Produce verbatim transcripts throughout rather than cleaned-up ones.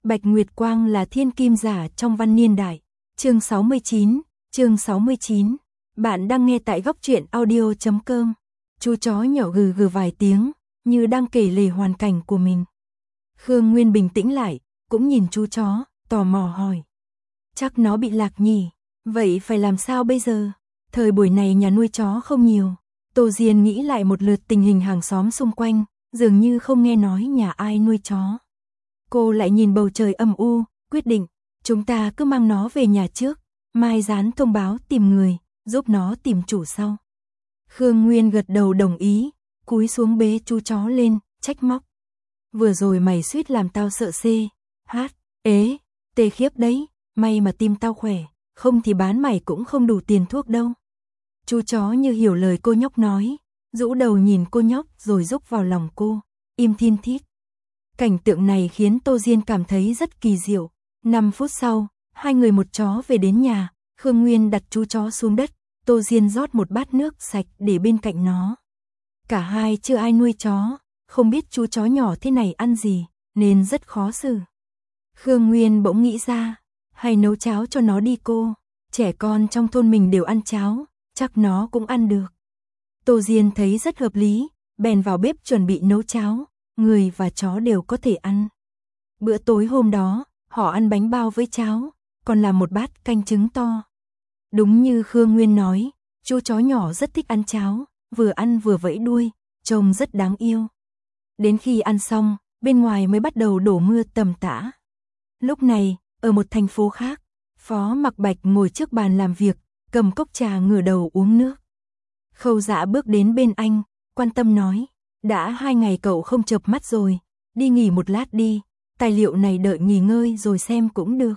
Bạch Nguyệt Quang là thiên kim giả trong văn niên đại. Chương sáu mươi chín, chương sáu mươi chín. Bạn đang nghe tại góc truyện audio chấm com. Chú chó nhỏ gừ gừ vài tiếng, như đang kể lể hoàn cảnh của mình. Khương Nguyên bình tĩnh lại, cũng nhìn chú chó, tò mò hỏi. Chắc nó bị lạc nhỉ, vậy phải làm sao bây giờ? Thời buổi này nhà nuôi chó không nhiều. Tô Diên nghĩ lại một lượt tình hình hàng xóm xung quanh, dường như không nghe nói nhà ai nuôi chó. Cô lại nhìn bầu trời âm u, quyết định, chúng ta cứ mang nó về nhà trước, mai dán thông báo tìm người, giúp nó tìm chủ sau. Khương Nguyên gật đầu đồng ý, cúi xuống bế chú chó lên, trách móc. Vừa rồi mày suýt làm tao sợ xê, hát, ế, tê khiếp đấy, may mà tim tao khỏe, không thì bán mày cũng không đủ tiền thuốc đâu. Chú chó như hiểu lời cô nhóc nói, rũ đầu nhìn cô nhóc rồi rúc vào lòng cô, im thin thít. Cảnh tượng này khiến Tô Diên cảm thấy rất kỳ diệu. Năm phút sau, hai người một chó về đến nhà, Khương Nguyên đặt chú chó xuống đất, Tô Diên rót một bát nước sạch để bên cạnh nó. Cả hai chưa ai nuôi chó, không biết chú chó nhỏ thế này ăn gì, nên rất khó xử. Khương Nguyên bỗng nghĩ ra, hay nấu cháo cho nó đi cô, trẻ con trong thôn mình đều ăn cháo, chắc nó cũng ăn được. Tô Diên thấy rất hợp lý, bèn vào bếp chuẩn bị nấu cháo, người và chó đều có thể ăn. Bữa tối hôm đó, họ ăn bánh bao với cháo, còn làm một bát canh trứng to. Đúng như Khương Nguyên nói, chú chó nhỏ rất thích ăn cháo, vừa ăn vừa vẫy đuôi, trông rất đáng yêu. Đến khi ăn xong, bên ngoài mới bắt đầu đổ mưa tầm tã. Lúc này, ở một thành phố khác, Phó Mặc Bạch ngồi trước bàn làm việc, cầm cốc trà ngửa đầu uống nước. Khâu Dã bước đến bên anh, quan tâm nói, đã hai ngày cậu không chợp mắt rồi, đi nghỉ một lát đi, tài liệu này đợi nghỉ ngơi rồi xem cũng được.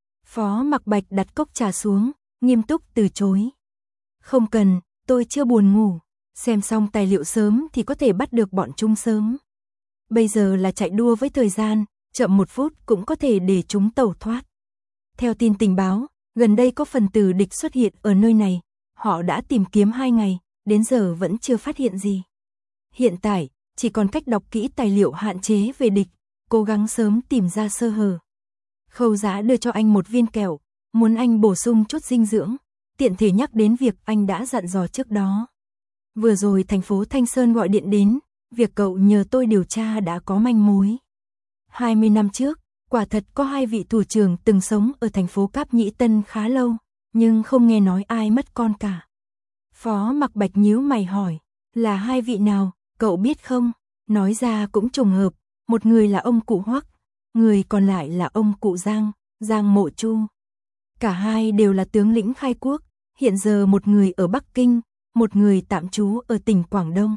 Phó Mặc Bạch đặt cốc trà xuống, nghiêm túc từ chối. Không cần, tôi chưa buồn ngủ, xem xong tài liệu sớm thì có thể bắt được bọn chúng sớm. Bây giờ là chạy đua với thời gian, chậm một phút cũng có thể để chúng tẩu thoát. Theo tin tình báo, gần đây có phần tử địch xuất hiện ở nơi này, họ đã tìm kiếm hai ngày, đến giờ vẫn chưa phát hiện gì. Hiện tại, chỉ còn cách đọc kỹ tài liệu hạn chế về địch, cố gắng sớm tìm ra sơ hở. Khâu Dã đưa cho anh một viên kẹo, muốn anh bổ sung chút dinh dưỡng, tiện thể nhắc đến việc anh đã dặn dò trước đó. Vừa rồi thành phố Thanh Sơn gọi điện đến, việc cậu nhờ tôi điều tra đã có manh mối. hai mươi năm trước, quả thật có hai vị thủ trưởng từng sống ở thành phố Cáp Nhĩ Tân khá lâu, nhưng không nghe nói ai mất con cả. Phó Mặc Bạch nhíu mày hỏi, là hai vị nào, cậu biết không? Nói ra cũng trùng hợp, một người là ông cụ Hoắc, người còn lại là ông cụ Giang, Giang Mộ Chu. Cả hai đều là tướng lĩnh khai quốc, hiện giờ một người ở Bắc Kinh, một người tạm trú ở tỉnh Quảng Đông.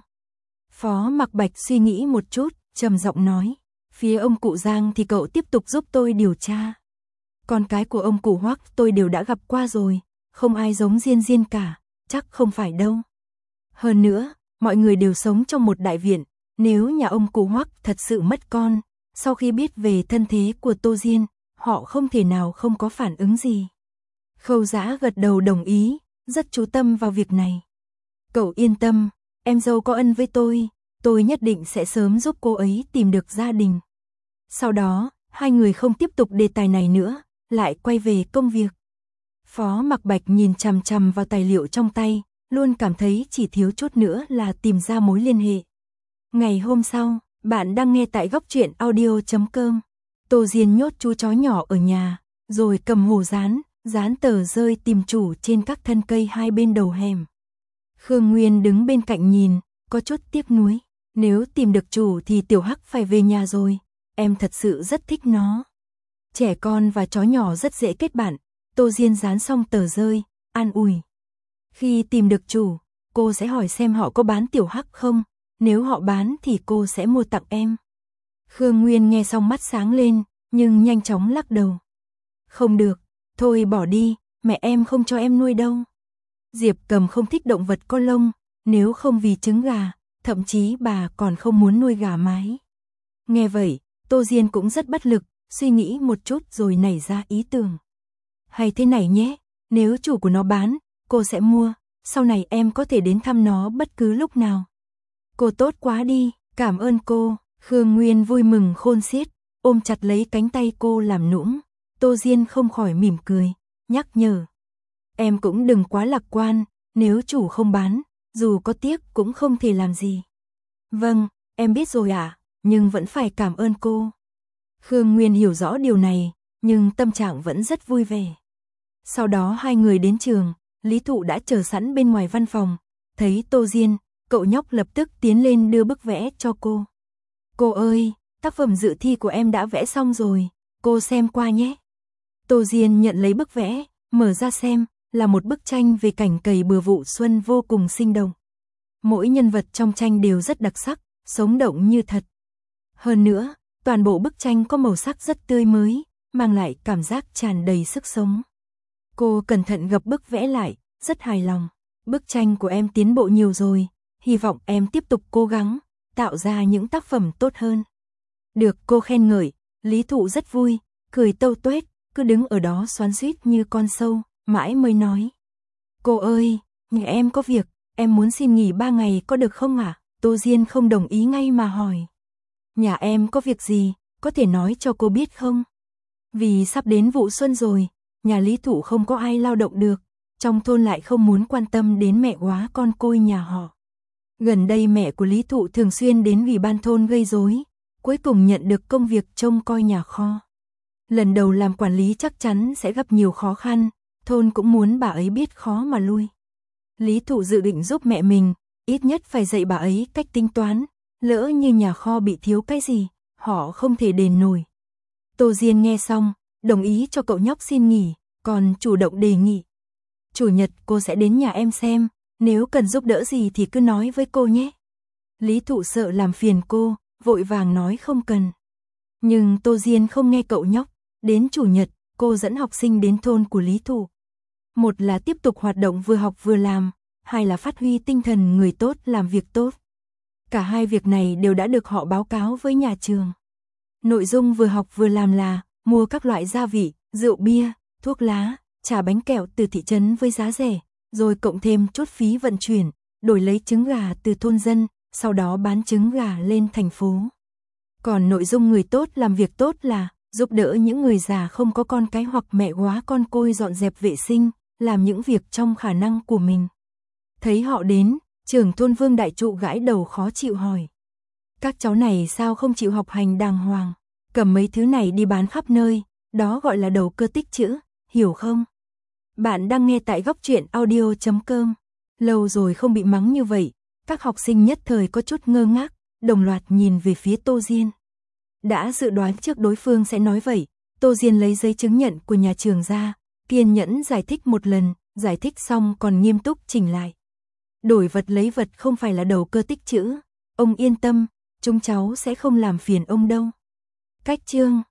Phó Mặc Bạch suy nghĩ một chút, trầm giọng nói, phía ông cụ Giang thì cậu tiếp tục giúp tôi điều tra. Con cái của ông cụ Hoắc tôi đều đã gặp qua rồi, không ai giống Diên Diên cả, chắc không phải đâu. Hơn nữa, mọi người đều sống trong một đại viện, nếu nhà ông cụ Hoắc thật sự mất con, sau khi biết về thân thế của Tô Diên, họ không thể nào không có phản ứng gì. Khâu Dã gật đầu đồng ý, rất chú tâm vào việc này. Cậu yên tâm, em dâu có ân với tôi, tôi nhất định sẽ sớm giúp cô ấy tìm được gia đình. Sau đó, hai người không tiếp tục đề tài này nữa, lại quay về công việc. Phó Mặc Bạch nhìn chằm chằm vào tài liệu trong tay, luôn cảm thấy chỉ thiếu chút nữa là tìm ra mối liên hệ. Ngày hôm sau, bạn đang nghe tại góc truyện audio chấm com. Tô Diên nhốt chú chó nhỏ ở nhà, rồi cầm hồ dán, dán tờ rơi tìm chủ trên các thân cây hai bên đầu hẻm. Khương Nguyên đứng bên cạnh nhìn, có chút tiếc nuối. Nếu tìm được chủ thì Tiểu Hắc phải về nhà rồi, em thật sự rất thích nó. Trẻ con và chó nhỏ rất dễ kết bạn. Tô Diên dán xong tờ rơi, an ủi. Khi tìm được chủ, cô sẽ hỏi xem họ có bán Tiểu Hắc không, nếu họ bán thì cô sẽ mua tặng em. Khương Nguyên nghe xong mắt sáng lên, nhưng nhanh chóng lắc đầu. Không được, thôi bỏ đi, mẹ em không cho em nuôi đâu. Diệp Cầm không thích động vật có lông, nếu không vì trứng gà, thậm chí bà còn không muốn nuôi gà mái. Nghe vậy, Tô Diên cũng rất bất lực, suy nghĩ một chút rồi nảy ra ý tưởng. Hay thế này nhé, nếu chủ của nó bán, cô sẽ mua, sau này em có thể đến thăm nó bất cứ lúc nào. Cô tốt quá đi, cảm ơn cô. Khương Nguyên vui mừng khôn xiết, ôm chặt lấy cánh tay cô làm nũng. Tô Diên không khỏi mỉm cười, nhắc nhở. Em cũng đừng quá lạc quan, nếu chủ không bán, dù có tiếc cũng không thể làm gì. Vâng, em biết rồi ạ, à, nhưng vẫn phải cảm ơn cô. Khương Nguyên hiểu rõ điều này, nhưng tâm trạng vẫn rất vui vẻ. Sau đó hai người đến trường, Lý Thụ đã chờ sẵn bên ngoài văn phòng, thấy Tô Diên, cậu nhóc lập tức tiến lên đưa bức vẽ cho cô. Cô ơi, tác phẩm dự thi của em đã vẽ xong rồi, cô xem qua nhé. Tô Diên nhận lấy bức vẽ, mở ra xem, là một bức tranh về cảnh cày bừa vụ xuân vô cùng sinh động. Mỗi nhân vật trong tranh đều rất đặc sắc, sống động như thật. Hơn nữa, toàn bộ bức tranh có màu sắc rất tươi mới, mang lại cảm giác tràn đầy sức sống. Cô cẩn thận gập bức vẽ lại, rất hài lòng. Bức tranh của em tiến bộ nhiều rồi, hy vọng em tiếp tục cố gắng, tạo ra những tác phẩm tốt hơn. Được cô khen ngợi, Lý Thụ rất vui, cười tâu tuét, cứ đứng ở đó xoắn xuýt như con sâu, mãi mới nói. Cô ơi, nhà em có việc, em muốn xin nghỉ ba ngày có được không ạ? À? Tô Diên không đồng ý ngay mà hỏi. Nhà em có việc gì, có thể nói cho cô biết không? Vì sắp đến vụ xuân rồi, nhà Lý Thụ không có ai lao động được, trong thôn lại không muốn quan tâm đến mẹ quá con côi nhà họ. Gần đây mẹ của Lý Thụ thường xuyên đến ủy ban thôn gây rối, cuối cùng nhận được công việc trông coi nhà kho. Lần đầu làm quản lý chắc chắn sẽ gặp nhiều khó khăn, thôn cũng muốn bà ấy biết khó mà lui. Lý Thụ dự định giúp mẹ mình, ít nhất phải dạy bà ấy cách tính toán, lỡ như nhà kho bị thiếu cái gì, họ không thể đền nổi. Tô Diên nghe xong, đồng ý cho cậu nhóc xin nghỉ, còn chủ động đề nghị. Chủ nhật cô sẽ đến nhà em xem, nếu cần giúp đỡ gì thì cứ nói với cô nhé. Lý Thụ sợ làm phiền cô, vội vàng nói không cần. Nhưng Tô Diên không nghe cậu nhóc, đến chủ nhật, cô dẫn học sinh đến thôn của Lý Thụ. Một là tiếp tục hoạt động vừa học vừa làm, hai là phát huy tinh thần người tốt làm việc tốt. Cả hai việc này đều đã được họ báo cáo với nhà trường. Nội dung vừa học vừa làm là mua các loại gia vị, rượu bia, thuốc lá, trà bánh kẹo từ thị trấn với giá rẻ, rồi cộng thêm chốt phí vận chuyển, đổi lấy trứng gà từ thôn dân, sau đó bán trứng gà lên thành phố. Còn nội dung người tốt làm việc tốt là giúp đỡ những người già không có con cái hoặc mẹ quá con côi dọn dẹp vệ sinh, làm những việc trong khả năng của mình. Thấy họ đến, trưởng thôn Vương Đại Trụ gãi đầu khó chịu hỏi. Các cháu này sao không chịu học hành đàng hoàng, cầm mấy thứ này đi bán khắp nơi, đó gọi là đầu cơ tích trữ, hiểu không? Bạn đang nghe tại góc truyện audio chấm com. Lâu rồi không bị mắng như vậy, các học sinh nhất thời có chút ngơ ngác, đồng loạt nhìn về phía Tô Diên. Đã dự đoán trước đối phương sẽ nói vậy, Tô Diên lấy giấy chứng nhận của nhà trường ra, kiên nhẫn giải thích một lần, giải thích xong còn nghiêm túc chỉnh lại. Đổi vật lấy vật không phải là đầu cơ tích trữ, ông yên tâm, chúng cháu sẽ không làm phiền ông đâu. Cách chương